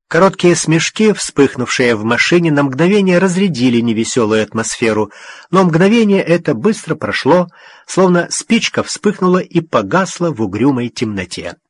Короткие смешки, вспыхнувшие в машине, на мгновение разрядили невеселую атмосферу, но мгновение это быстро прошло, словно спичка вспыхнула и погасла в угрюмой темноте.